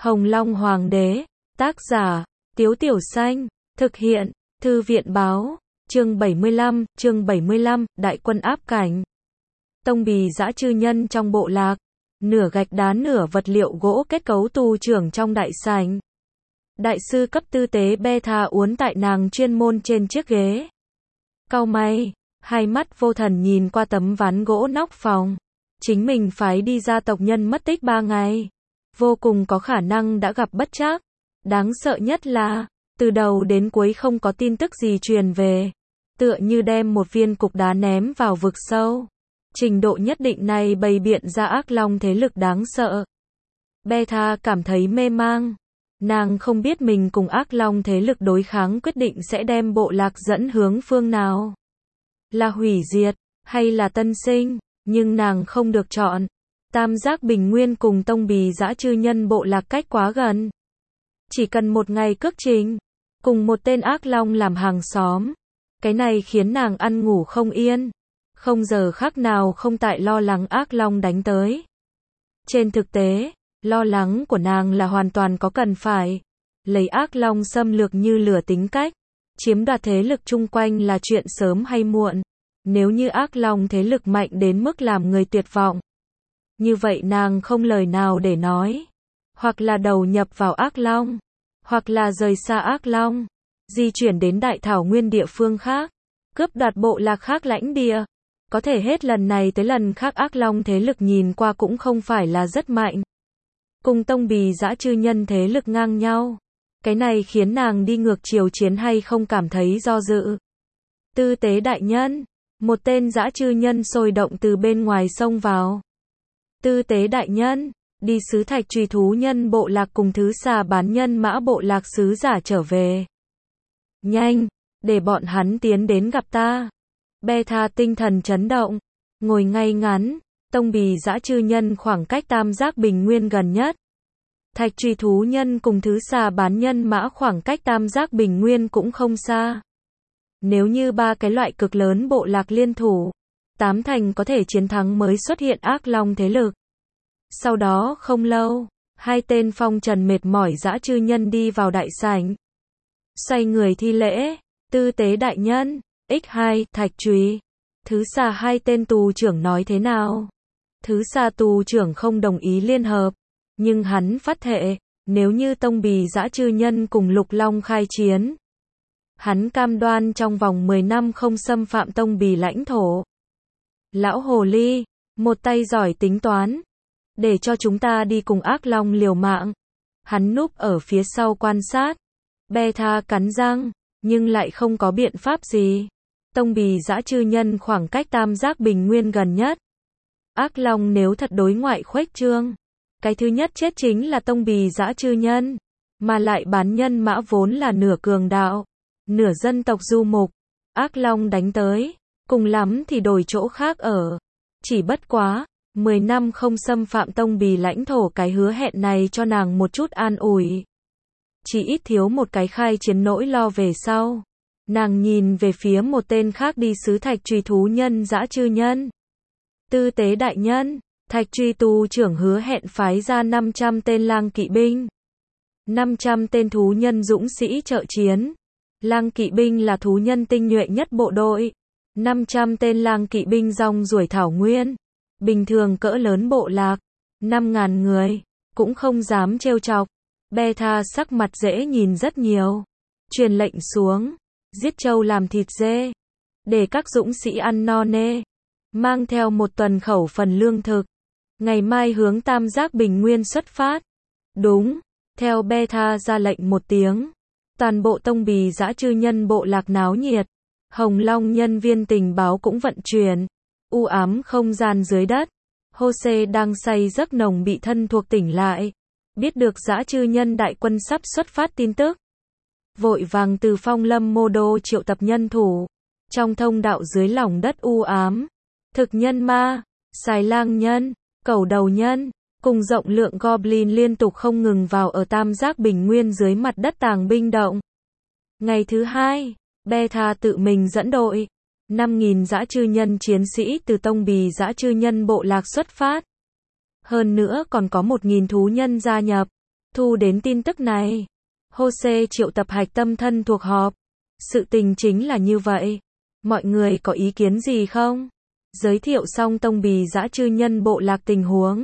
Hồng Long Hoàng đế, tác giả, Tiếu Tiểu Xanh, thực hiện, Thư viện báo, chương 75, đại quân áp cảnh. Tông bì dã chư nhân trong bộ lạc, nửa gạch đá nửa vật liệu gỗ kết cấu tu trưởng trong đại sảnh. Đại sư cấp tư tế Beta uốn tại nàng chuyên môn trên chiếc ghế. Cau mày, hai mắt vô thần nhìn qua tấm ván gỗ nóc phòng. Chính mình phái đi gia tộc nhân mất tích 3 ngày. Vô cùng có khả năng đã gặp bất trắc. Đáng sợ nhất là, từ đầu đến cuối không có tin tức gì truyền về. Tựa như đem một viên cục đá ném vào vực sâu. Trình độ nhất định này bày biện ra ác long thế lực đáng sợ. Beta cảm thấy mê mang. Nàng không biết mình cùng ác long thế lực đối kháng quyết định sẽ đem bộ lạc dẫn hướng phương nào. Là hủy diệt, hay là tân sinh, nhưng nàng không được chọn. Tam giác bình nguyên cùng tông bì dã chư nhân bộ lạc cách quá gần. Chỉ cần một ngày cước trình, cùng một tên ác long làm hàng xóm. Cái này khiến nàng ăn ngủ không yên. Không giờ khác nào không tại lo lắng ác long đánh tới. Trên thực tế, lo lắng của nàng là hoàn toàn có cần phải. Lấy ác long xâm lược như lửa tính cách, chiếm đoạt thế lực chung quanh là chuyện sớm hay muộn. Nếu như ác long thế lực mạnh đến mức làm người tuyệt vọng, như vậy nàng không lời nào để nói. Hoặc là đầu nhập vào ác long, hoặc là rời xa ác long, di chuyển đến đại thảo nguyên địa phương khác, cướp đoạt bộ lạc khác lãnh địa. Có thể hết lần này tới lần khác ác long thế lực nhìn qua cũng không phải là rất mạnh. Cùng tông bì dã chư nhân thế lực ngang nhau. Cái này khiến nàng đi ngược chiều chiến hay không cảm thấy do dự. Tư tế đại nhân, một tên dã chư nhân sôi động từ bên ngoài xông vào. Tư tế đại nhân, đi sứ thạch truy thú nhân bộ lạc cùng thứ xà bán nhân mã bộ lạc sứ giả trở về. Nhanh, để bọn hắn tiến đến gặp ta. Beta tinh thần chấn động, ngồi ngay ngắn, tông bì dã chư nhân khoảng cách tam giác bình nguyên gần nhất. Thạch truy thú nhân cùng thứ xà bán nhân mã khoảng cách tam giác bình nguyên cũng không xa. Nếu như ba cái loại cực lớn bộ lạc liên thủ, 8 thành có thể chiến thắng mới xuất hiện ác long thế lực. Sau đó không lâu, hai tên phong trần mệt mỏi dã chư nhân đi vào đại sảnh. Xoay người thi lễ, tư tế đại nhân, X2, thạch trùy. Thứ xà hai tên tù trưởng nói thế nào? Thứ xà tù trưởng không đồng ý liên hợp, nhưng hắn phát thệ, nếu như tông bì dã chư nhân cùng lục long khai chiến, hắn cam đoan trong vòng 10 năm không xâm phạm tông bì lãnh thổ. Lão hồ ly, một tay giỏi tính toán, để cho chúng ta đi cùng ác long liều mạng. Hắn núp ở phía sau quan sát. Beta cắn răng, nhưng lại không có biện pháp gì. Tông bì dã chư nhân khoảng cách tam giác bình nguyên gần nhất. Ác long nếu thật đối ngoại khuếch trương, cái thứ nhất chết chính là tông bì dã chư nhân, mà lại bán nhân mã vốn là nửa cường đạo, nửa dân tộc du mục. Ác long đánh tới, cùng lắm thì đổi chỗ khác ở. Chỉ bất quá, 10 năm không xâm phạm tông bì lãnh thổ, cái hứa hẹn này cho nàng một chút an ủi. Chỉ ít thiếu một cái khai chiến nỗi lo về sau. Nàng nhìn về phía một tên khác đi sứ thạch truy thú nhân dã chư nhân. Tư tế đại nhân, thạch truy tu trưởng hứa hẹn phái ra 500 tên lang kỵ binh. 500 tên thú nhân dũng sĩ trợ chiến. Lang kỵ binh là thú nhân tinh nhuệ nhất bộ đội. 500 tên lang kỵ binh rong ruổi thảo nguyên. Bình thường cỡ lớn bộ lạc, 5.000 người, cũng không dám trêu chọc. Beta sắc mặt dễ nhìn rất nhiều. Truyền lệnh xuống, giết trâu làm thịt dê, để các dũng sĩ ăn no nê. Mang theo 1 tuần khẩu phần lương thực. Ngày mai hướng tam giác bình nguyên xuất phát. Đúng, theo Beta ra lệnh một tiếng. Toàn bộ tông bì dã chư nhân bộ lạc náo nhiệt. Hồng Long nhân viên tình báo cũng vận chuyển. U ám không gian dưới đất. Jose đang say giấc nồng bị thân thuộc tỉnh lại. Biết được dã chư nhân đại quân sắp xuất phát tin tức. Vội vàng từ Phong Lâm Mô Đô triệu tập nhân thủ. Trong thông đạo dưới lòng đất u ám, thực nhân ma, xài lang nhân, cẩu đầu nhân, cùng rộng lượng goblin liên tục không ngừng vào ở tam giác bình nguyên dưới mặt đất tàng binh động. Ngày thứ 2, Beta tự mình dẫn đội. 5.000 dã chư nhân chiến sĩ từ tông bì dã chư nhân bộ lạc xuất phát. Hơn nữa còn có 1.000 thú nhân gia nhập. Thu đến tin tức này, Jose triệu tập hạch tâm thân thuộc họp. Sự tình chính là như vậy. Mọi người có ý kiến gì không? Giới thiệu xong tông bì dã chư nhân bộ lạc tình huống.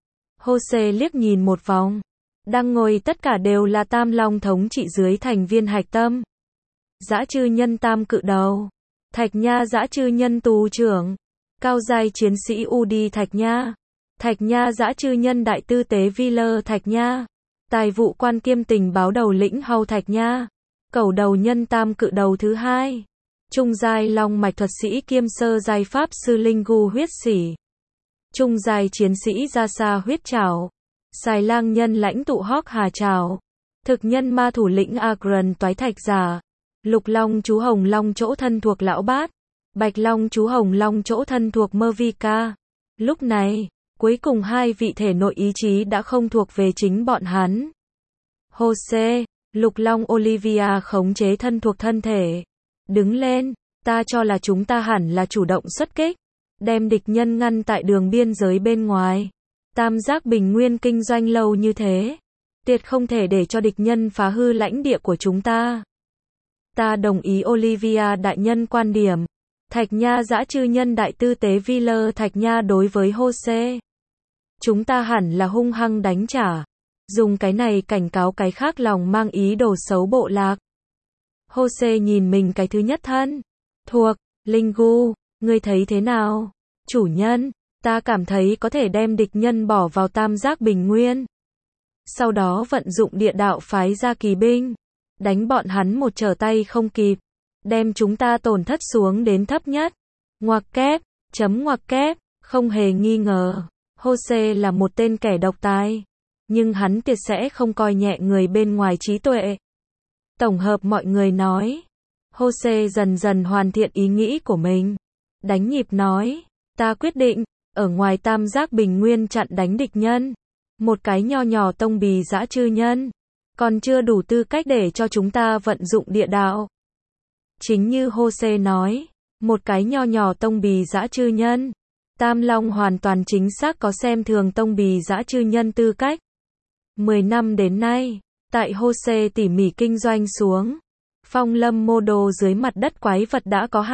Jose liếc nhìn một vòng. Đang ngồi tất cả đều là Tam Long thống trị dưới thành viên hạch tâm. Dã chư nhân Tam Cự Đầu, Thạch Nha dã chư nhân tù trưởng, cao giai chiến sĩ Udi Thạch Nha, Thạch Nha dã chư nhân đại tư tế Viller Thạch Nha, tài vụ quan kiêm tình báo đầu lĩnh Hầu Thạch Nha, cẩu đầu nhân Tam Cự Đầu thứ hai, trung giai long mạch thuật sĩ kiêm sơ giai pháp sư Linh Gu huyết sỉ, trung giai chiến sĩ Gia Sa huyết trảo, xài lang nhân lãnh tụ Hawk Hà trảo, thực nhân ma thủ lĩnh Agron toái thạch giả, lục long chú hồng long chỗ thân thuộc lão bát, bạch long chú hồng long chỗ thân thuộc Mervika. Lúc này, cuối cùng hai vị thể nội ý chí đã không thuộc về chính bọn hắn. Jose, lục long Olivia khống chế thân thuộc thân thể. Đứng lên, ta cho là chúng ta hẳn là chủ động xuất kích, đem địch nhân ngăn tại đường biên giới bên ngoài. Tam giác bình nguyên kinh doanh lâu như thế, tuyệt không thể để cho địch nhân phá hư lãnh địa của chúng ta. Ta đồng ý Olivia đại nhân quan điểm. Thạch Nha dã chư nhân đại tư tế Viller Thạch Nha đối với Jose. Chúng ta hẳn là hung hăng đánh trả. Dùng cái này cảnh cáo cái khác lòng mang ý đồ xấu bộ lạc. Jose nhìn mình cái thứ nhất thân thuộc, Linh Gu, ngươi thấy thế nào? Chủ nhân, ta cảm thấy có thể đem địch nhân bỏ vào tam giác bình nguyên. Sau đó vận dụng địa đạo phái ra kỳ binh, đánh bọn hắn một trở tay không kịp, đem chúng ta tổn thất xuống đến thấp nhất. Ngoặc kép, ngoặc kép, không hề nghi ngờ, Jose là một tên kẻ độc tài, nhưng hắn tuyệt sẽ không coi nhẹ người bên ngoài trí tuệ. Tổng hợp mọi người nói, Jose dần dần hoàn thiện ý nghĩ của mình. Đánh nhịp nói, ta quyết định, ở ngoài tam giác bình nguyên chặn đánh địch nhân. Một cái nho nhỏ tông bì dã chư nhân, còn chưa đủ tư cách để cho chúng ta vận dụng địa đạo. Chính như Jose nói, một cái nho nhỏ tông bì dã chư nhân, Tam Long hoàn toàn chính xác có xem thường tông bì dã chư nhân tư cách. 10 năm đến nay, tại Jose tỉ mỉ kinh doanh xuống, phong lâm mô đồ dưới mặt đất quái vật đã có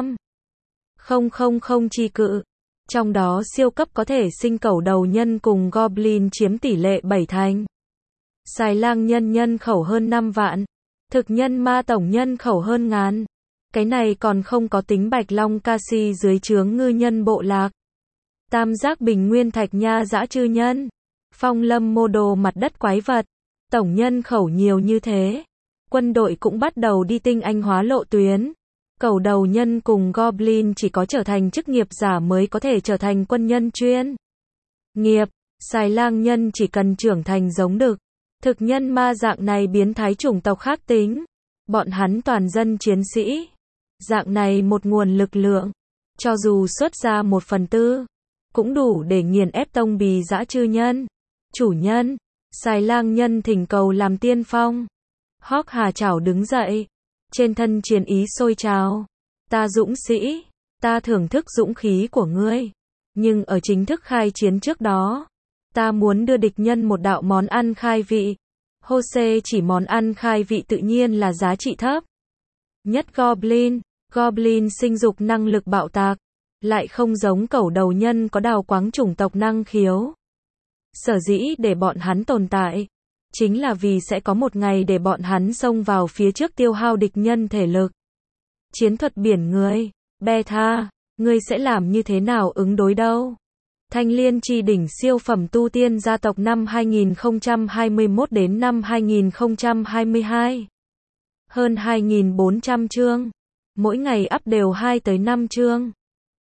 200,000 chi cự. Trong đó siêu cấp có thể sinh cẩu đầu nhân cùng Goblin chiếm tỷ lệ 7 thành. Xài lang nhân khẩu hơn 5 vạn. Thực nhân ma tổng nhân khẩu hơn ngàn. Cái này còn không có tính Bạch Long Casi dưới trướng ngư nhân bộ lạc. Tam giác bình nguyên Thạch Nha dã chư nhân. Phong lâm mô đồ mặt đất quái vật. Tổng nhân khẩu nhiều như thế. Quân đội cũng bắt đầu đi tinh anh hóa lộ tuyến. Cẩu đầu nhân cùng Goblin chỉ có trở thành chức nghiệp giả mới có thể trở thành quân nhân chuyên nghiệp. Xài lang nhân chỉ cần trưởng thành giống đực. Thực nhân ma dạng này biến thái chủng tộc khác tính. Bọn hắn toàn dân chiến sĩ. Dạng này một nguồn lực lượng. Cho dù xuất ra 1/4, cũng đủ để nghiền ép tông bì dã chư nhân. Chủ nhân, xài lang nhân thỉnh cầu làm tiên phong. Hawk Hà Trảo đứng dậy. Trên thân chiến ý sôi trào. Ta dũng sĩ, ta thưởng thức dũng khí của ngươi. Nhưng ở chính thức khai chiến trước đó, ta muốn đưa địch nhân một đạo món ăn khai vị. Jose chỉ món ăn khai vị tự nhiên là giá trị thấp nhất Goblin. Goblin sinh dục năng lực bạo tạc, lại không giống cẩu đầu nhân có đào quáng chủng tộc năng khiếu. Sở dĩ để bọn hắn tồn tại, chính là vì sẽ có một ngày để bọn hắn xông vào phía trước tiêu hao địch nhân thể lực. Chiến thuật biển người, Beta, ngươi sẽ làm như thế nào ứng đối đâu? Thanh Liên chi đỉnh siêu phẩm tu tiên gia tộc năm 2021 đến năm 2022. Hơn 2.400 chương. Mỗi ngày up đều 2 tới 5 chương.